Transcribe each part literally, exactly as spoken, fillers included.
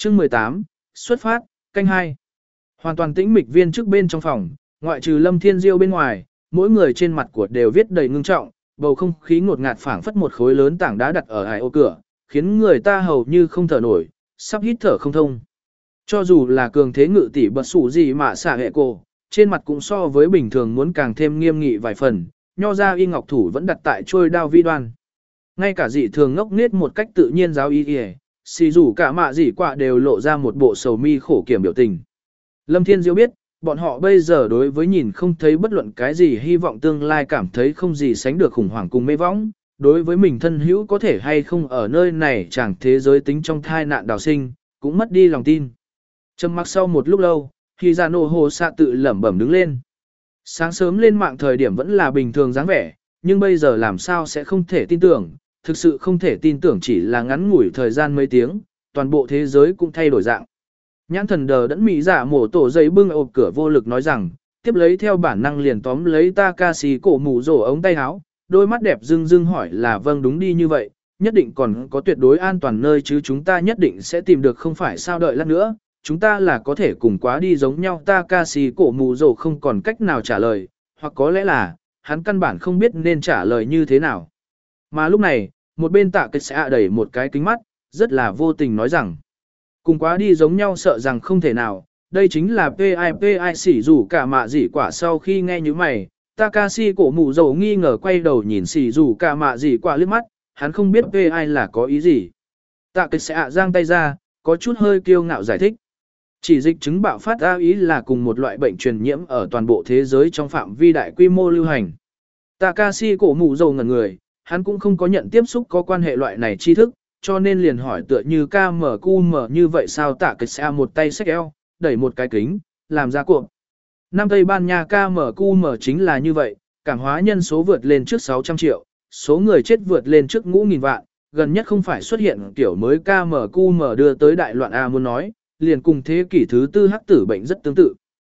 Chương mười tám, xuất phát, canh hai. Hoàn toàn tĩnh mịch viên trước bên trong phòng, ngoại trừ Lâm Thiên Diêu bên ngoài, mỗi người trên mặt của đều viết đầy ngưng trọng, bầu không khí ngột ngạt phảng phất một khối lớn tảng đá đặt ở hải ô cửa, khiến người ta hầu như không thở nổi, sắp hít thở không thông. Cho dù là cường thế ngự tỷ bật sủ gì mà xả hệ cổ, trên mặt cũng so với bình thường muốn càng thêm nghiêm nghị vài phần, nho ra y ngọc thủ vẫn đặt tại trôi đao vi đoan. Ngay cả dị thường ngốc nghếch một cách tự nhiên giáo y y, xì rủ cả mạ dị quạ đều lộ ra một bộ sầu mi khổ kiểm biểu tình. Lâm Thiên Diêu biết, bọn họ bây giờ đối với nhìn không thấy bất luận cái gì hy vọng tương lai cảm thấy không gì sánh được khủng hoảng cùng mê võng, đối với mình thân hữu có thể hay không ở nơi này chẳng thế giới tính trong thai nạn đào sinh, cũng mất đi lòng tin. Trầm mặc sau một lúc lâu, khi ra nổ hồ xạ tự lẩm bẩm đứng lên. Sáng sớm lên mạng thời điểm vẫn là bình thường dáng vẻ, nhưng bây giờ làm sao sẽ không thể tin tưởng, thực sự không thể tin tưởng chỉ là ngắn ngủi thời gian mấy tiếng, toàn bộ thế giới cũng thay đổi dạng. Nhãn thần đờ đẫn mỹ giả mổ tổ giấy bưng ộp cửa vô lực nói rằng, tiếp lấy theo bản năng liền tóm lấy Takashi cổ mũ rổ ống tay áo, đôi mắt đẹp dưng dưng hỏi là vâng đúng đi như vậy, nhất định còn có tuyệt đối an toàn nơi chứ chúng ta nhất định sẽ tìm được không phải sao đợi lát nữa, chúng ta là có thể cùng quá đi giống nhau. Takashi cổ mũ rổ không còn cách nào trả lời, hoặc có lẽ là, hắn căn bản không biết nên trả lời như thế nào. Mà lúc này, một bên tạ kịch sẽ đẩy một cái kính mắt, rất là vô tình nói rằng, cùng quá đi giống nhau sợ rằng không thể nào, đây chính là pê i pê i xỉ rủ cả mạ dị quả. Sau khi nghe như mày, Takashi cổ mũ dầu nghi ngờ quay đầu nhìn xỉ rủ cả mạ dị quả liếc mắt, hắn không biết pê i là có ý gì. Tạ kịch sẽ giang tay ra, có chút hơi kiêu ngạo giải thích. Chỉ dịch chứng bạo phát ra ý là cùng một loại bệnh truyền nhiễm ở toàn bộ thế giới trong phạm vi đại quy mô lưu hành. Takashi cổ mũ dầu ngẩn người, hắn cũng không có nhận tiếp xúc có quan hệ loại này tri thức, cho nên liền hỏi tựa như ca mở cu mở như vậy sao. Tạ kịch xe một tay xách eo, đẩy một cái kính, làm ra cuộn. Nam Tây Ban Nha ca mở cu mở chính là như vậy, cảm hóa nhân số vượt lên trước sáu trăm triệu, số người chết vượt lên trước ngũ nghìn vạn, gần nhất không phải xuất hiện kiểu mới ca mở cu mở đưa tới đại loạn A muốn nói, liền cùng thế kỷ thứ tư hắc tử bệnh rất tương tự.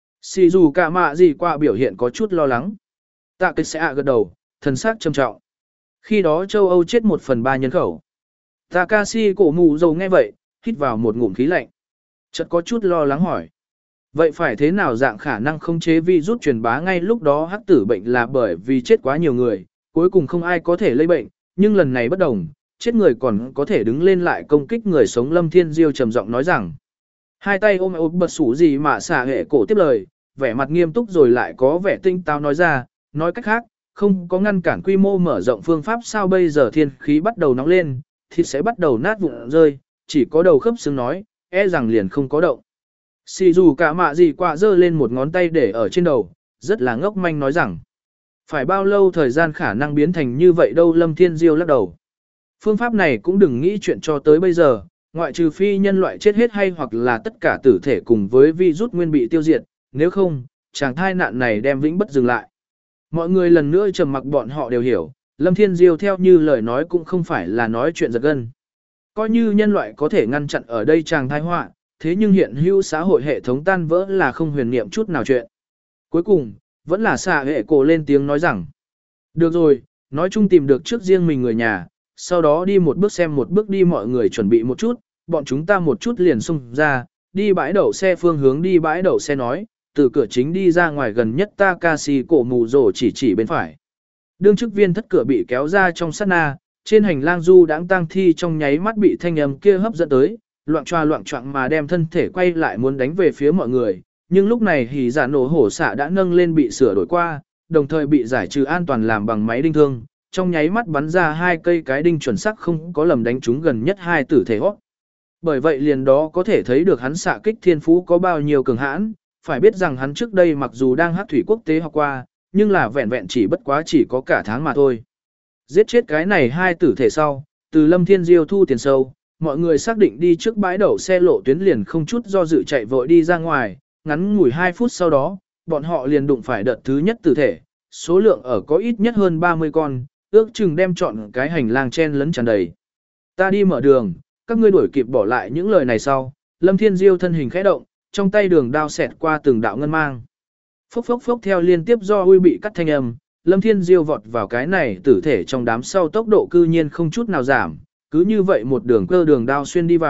Xì dù cả mạ gì qua biểu hiện có chút lo lắng. Tạ kịch xe gật đầu, thần sắc trầm trọng. Khi đó châu Âu chết một phần ba nhân khẩu. Takashi cổ mù dầu nghe vậy, hít vào một ngụm khí lạnh. Chợt có chút lo lắng hỏi. Vậy phải thế nào dạng khả năng không chế virus truyền bá ngay lúc đó hắc tử bệnh là bởi vì chết quá nhiều người, cuối cùng không ai có thể lây bệnh, nhưng lần này bất đồng, chết người còn có thể đứng lên lại công kích người sống. Lâm Thiên Diêu trầm giọng nói rằng. Hai tay ôm ôm bật sủ gì mà xả hệ cổ tiếp lời, vẻ mặt nghiêm túc rồi lại có vẻ tinh táo nói ra, nói cách khác, không có ngăn cản quy mô mở rộng phương pháp sao bây giờ thiên khí bắt đầu nóng lên, thịt sẽ bắt đầu nát vụn rơi, chỉ có đầu khớp xương nói, e rằng liền không có động. Xì dù cả mạ gì quạ giơ lên một ngón tay để ở trên đầu, rất là ngốc manh nói rằng, phải bao lâu thời gian khả năng biến thành như vậy đâu. Lâm Thiên Diêu lắc đầu. Phương pháp này cũng đừng nghĩ chuyện cho tới bây giờ, ngoại trừ phi nhân loại chết hết hay hoặc là tất cả tử thể cùng với virus nguyên bị tiêu diệt, nếu không, chàng thai nạn này đem vĩnh bất dừng lại. Mọi người lần nữa trầm mặc, bọn họ đều hiểu, Lâm Thiên Diêu theo như lời nói cũng không phải là nói chuyện giật gân. Coi như nhân loại có thể ngăn chặn ở đây chàng tai họa, thế nhưng hiện hữu xã hội hệ thống tan vỡ là không huyền niệm chút nào chuyện. Cuối cùng, vẫn là xạ hệ cổ lên tiếng nói rằng, được rồi, nói chung tìm được trước riêng mình người nhà, sau đó đi một bước xem một bước đi. Mọi người chuẩn bị một chút, bọn chúng ta một chút liền xung ra, đi bãi đậu xe. Phương hướng đi bãi đậu xe nói, từ cửa chính đi ra ngoài gần nhất. Takashi cổ mù rổ chỉ chỉ bên phải. Đương chức viên thất cửa bị kéo ra trong sát na, trên hành lang du đãng tang thi trong nháy mắt bị thanh âm kia hấp dẫn tới, loạn choa loạn choạng mà đem thân thể quay lại muốn đánh về phía mọi người, nhưng lúc này hỉ giả nổ hổ xạ đã nâng lên bị sửa đổi qua, đồng thời bị giải trừ an toàn làm bằng máy đinh thương, trong nháy mắt bắn ra hai cây cái đinh chuẩn xác không có lầm đánh trúng gần nhất hai tử thể hót. Bởi vậy liền đó có thể thấy được hắn xạ kích thiên phú có bao nhiêu cường hãn, phải biết rằng hắn trước đây mặc dù đang hát thủy quốc tế học qua, nhưng là vẹn vẹn chỉ bất quá chỉ có cả tháng mà thôi. Giết chết cái này hai tử thể sau, từ Lâm Thiên Diêu thu tiền sâu, mọi người xác định đi trước bãi đậu xe lộ tuyến liền không chút do dự chạy vội đi ra ngoài, ngắn ngủi hai phút sau đó, bọn họ liền đụng phải đợt thứ nhất tử thể, số lượng ở có ít nhất hơn ba mươi con, ước chừng đem chọn cái hành lang chen lấn tràn đầy. Ta đi mở đường, các ngươi đuổi kịp bỏ lại những lời này sau, Lâm Thiên Diêu thân hình khẽ động, trong tay đường đao xẹt qua từng đạo ngân mang. Phốc phốc phốc theo liên tiếp do uy bị cắt thanh âm, Lâm Thiên Diêu vọt vào cái này tử thể trong đám sau tốc độ cư nhiên không chút nào giảm, cứ như vậy một đường cơ đường đao xuyên đi vào,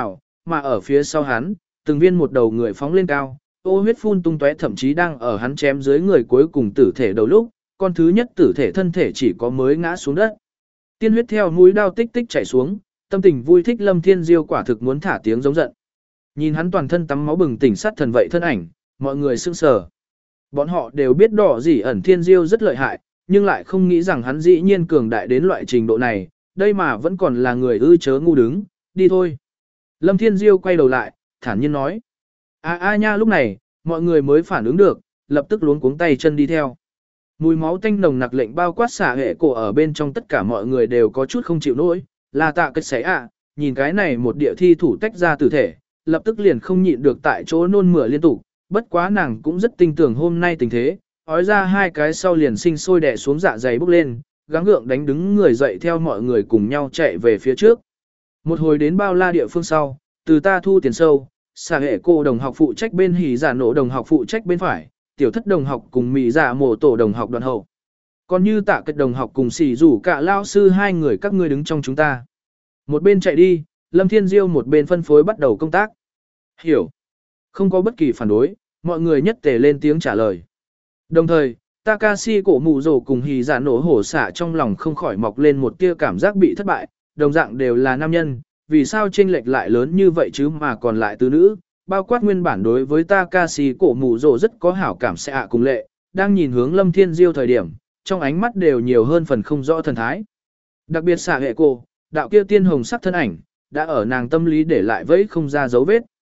mà ở phía sau hắn, từng viên một đầu người phóng lên cao, ô huyết phun tung tóe, thậm chí đang ở hắn chém dưới người cuối cùng tử thể đầu lúc, con thứ nhất tử thể thân thể chỉ có mới ngã xuống đất. Tiên huyết theo mũi đao tích tích chảy xuống, tâm tình vui thích Lâm Thiên Diêu quả thực muốn thả tiếng giống giận. Nhìn hắn toàn thân tắm máu bừng tỉnh sát thần vậy thân ảnh, mọi người sững sờ. Bọn họ đều biết Đỏ Dĩ ẩn Thiên Diêu rất lợi hại, nhưng lại không nghĩ rằng hắn dĩ nhiên cường đại đến loại trình độ này, đây mà vẫn còn là người ư chớ ngu đứng, đi thôi. Lâm Thiên Diêu quay đầu lại, thản nhiên nói. A a nha, lúc này, mọi người mới phản ứng được, lập tức luống cuống tay chân đi theo. Mùi máu tanh nồng nặc lệnh bao quát xả hệ cổ ở bên trong tất cả mọi người đều có chút không chịu nổi, là tạ cách sấy ạ, nhìn cái này một địa thi thủ tách ra tử thể, lập tức liền không nhịn được tại chỗ nôn mửa liên tục, bất quá nàng cũng rất tin tưởng hôm nay tình thế, ói ra hai cái sau liền sinh sôi đè xuống dạ dày bốc lên, gắng gượng đánh đứng người dậy theo mọi người cùng nhau chạy về phía trước. Một hồi đến bao la địa phương sau, từ ta thu tiền sâu, xả hệ cô đồng học phụ trách bên hỉ giả nổ đồng học phụ trách bên phải, tiểu thất đồng học cùng mỹ giả mổ tổ đồng học đoàn hậu. Còn như tạ cách đồng học cùng xỉ rủ cả lao sư hai người các ngươi đứng trong chúng ta. Một bên chạy đi, Lâm Thiên Diêu một bên phân phối bắt đầu công tác. Hiểu. Không có bất kỳ phản đối, mọi người nhất tề lên tiếng trả lời. Đồng thời, Takashi cổ mù rổ cùng hỉ giả nổ hổ xả trong lòng không khỏi mọc lên một tia cảm giác bị thất bại, đồng dạng đều là nam nhân, vì sao chênh lệch lại lớn như vậy chứ mà còn lại tứ nữ, bao quát nguyên bản đối với Takashi cổ mù rổ rất có hảo cảm sẽ ạ cùng lệ, đang nhìn hướng Lâm Thiên Diêu thời điểm, trong ánh mắt đều nhiều hơn phần không rõ thần thái. Đặc biệt xả hệ cô, đạo kia tiên hồng sắc thân ảnh, đã ở nàng tâm lý để lại vẫy không ra dấu vết.